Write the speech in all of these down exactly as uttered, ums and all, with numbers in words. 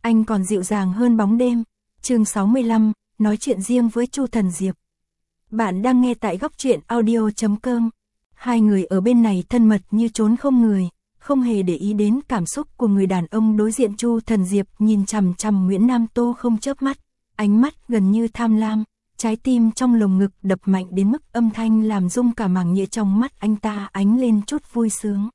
anh còn dịu dàng hơn bóng đêm. Chương sáu mươi lăm, nói chuyện riêng với Chu Thần Diệp. Bạn đang nghe tại góc truyện audio chấm com. Hai người ở bên này thân mật như trốn không người, không hề để ý đến cảm xúc của người đàn ông đối diện. Chu Thần Diệp nhìn chằm chằm Nguyễn Nam Tô không chớp mắt, ánh mắt gần như tham lam, trái tim trong lồng ngực đập mạnh đến mức âm thanh làm rung cả màng nhĩ. Trong mắt anh ta ánh lên chút vui sướng.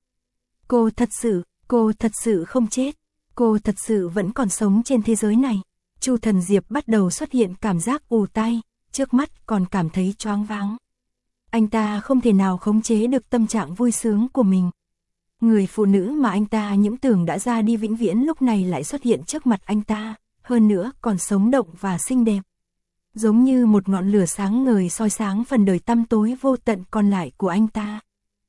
Cô thật sự, cô thật sự không chết, cô thật sự vẫn còn sống trên thế giới này. Chu Thần Diệp bắt đầu xuất hiện cảm giác ù tai, trước mắt còn cảm thấy choáng váng. Anh ta không thể nào khống chế được tâm trạng vui sướng của mình. Người phụ nữ mà anh ta những tưởng đã ra đi vĩnh viễn lúc này lại xuất hiện trước mặt anh ta, hơn nữa còn sống động và xinh đẹp. Giống như một ngọn lửa sáng ngời soi sáng phần đời tăm tối vô tận còn lại của anh ta.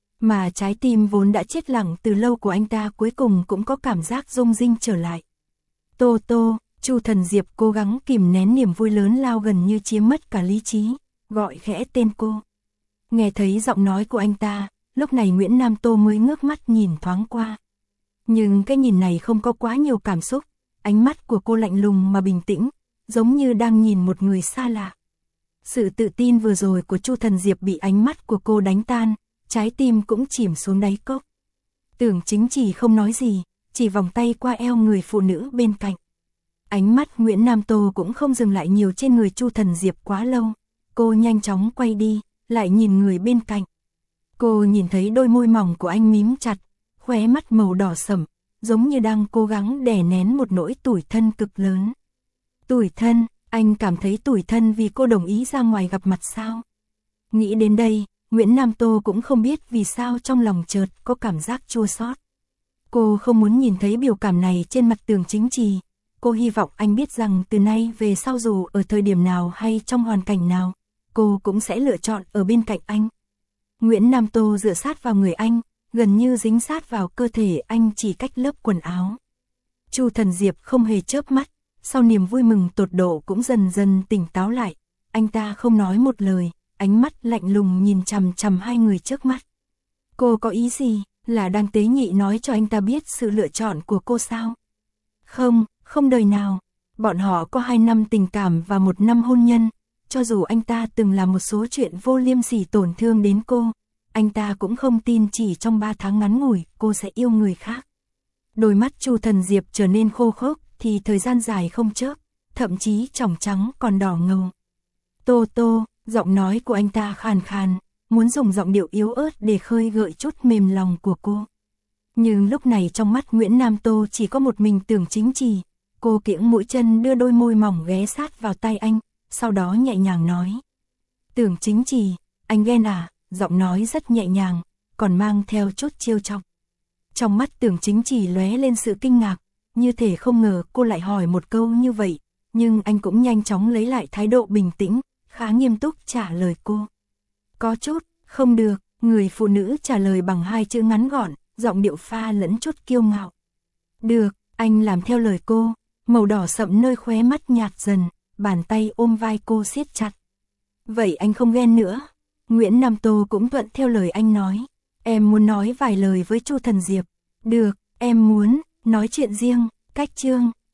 Mà trái tim vốn đã chết lặng từ lâu của anh ta cuối cùng cũng có cảm giác rung rinh trở lại. Tô Tô, Chu Thần Diệp cố gắng kìm nén niềm vui lớn lao gần như chiếm mất cả lý trí, gọi khẽ tên cô. Nghe thấy giọng nói của anh ta, lúc này Nguyễn Nam Tô mới ngước mắt nhìn thoáng qua. Nhưng cái nhìn này không có quá nhiều cảm xúc, ánh mắt của cô lạnh lùng mà bình tĩnh, giống như đang nhìn một người xa lạ. Sự tự tin vừa rồi của Chu Thần Diệp bị ánh mắt của cô đánh tan, trái tim cũng chìm xuống đáy cốc. Tưởng Chính Chỉ không nói gì, chỉ vòng tay qua eo người phụ nữ bên cạnh. Ánh mắt Nguyễn Nam Tô cũng không dừng lại nhiều trên người Chu Thần Diệp quá lâu, cô nhanh chóng quay đi, lại nhìn người bên cạnh. Cô nhìn thấy đôi môi mỏng của anh mím chặt, khóe mắt màu đỏ sẫm, giống như đang cố gắng đè nén một nỗi tủi thân cực lớn. Tủi thân, anh cảm thấy tủi thân vì cô đồng ý ra ngoài gặp mặt sao? Nghĩ đến đây, Nguyễn Nam Tô cũng không biết vì sao trong lòng chợt có cảm giác chua xót. Cô không muốn nhìn thấy biểu cảm này trên mặt Tưởng Chính Trì. Cô hy vọng anh biết rằng từ nay về sau dù ở thời điểm nào hay trong hoàn cảnh nào, cô cũng sẽ lựa chọn ở bên cạnh anh. Nguyễn Nam Tô dựa sát vào người anh, gần như dính sát vào cơ thể anh chỉ cách lớp quần áo. Chu Thần Diệp không hề chớp mắt, sau niềm vui mừng tột độ cũng dần dần tỉnh táo lại. Anh ta không nói một lời, ánh mắt lạnh lùng nhìn chằm chằm hai người trước mắt. Cô có ý gì, là đang tế nhị nói cho anh ta biết sự lựa chọn của cô sao? Không, không đời nào. Bọn họ có hai năm tình cảm và một năm hôn nhân. Cho dù anh ta từng làm một số chuyện vô liêm sỉ tổn thương đến cô, anh ta cũng không tin chỉ trong ba tháng ngắn ngủi cô sẽ yêu người khác. Đôi mắt Chu Thần Diệp trở nên khô khốc thì thời gian dài không chớp, thậm chí tròng trắng còn đỏ ngầu. Tô Tô, giọng nói của anh ta khàn khàn, muốn dùng giọng điệu yếu ớt để khơi gợi chút mềm lòng của cô. Nhưng lúc này trong mắt Nguyễn Nam Tô chỉ có một mình Tưởng Chính Trì. Cô kiễng mũi chân đưa đôi môi mỏng ghé sát vào tay anh, sau đó nhẹ nhàng nói. Tưởng Chính Trì, anh ghen à? Giọng nói rất nhẹ nhàng, còn mang theo chút trêu chọc. Trong mắt Tưởng Chính Trì lóe lên sự kinh ngạc, như thể không ngờ cô lại hỏi một câu như vậy, nhưng anh cũng nhanh chóng lấy lại thái độ bình tĩnh, khá nghiêm túc trả lời cô. Có chút, không được, người phụ nữ trả lời bằng hai chữ ngắn gọn, giọng điệu pha lẫn chút kiêu ngạo. Được, anh làm theo lời cô, màu đỏ sậm nơi khóe mắt nhạt dần, bàn tay ôm vai cô siết chặt. Vậy anh không ghen nữa? Nguyễn Nam Tô cũng thuận theo lời anh nói. Em muốn nói vài lời với Chu Thần Diệp. Được, em muốn, nói chuyện riêng, cách chương.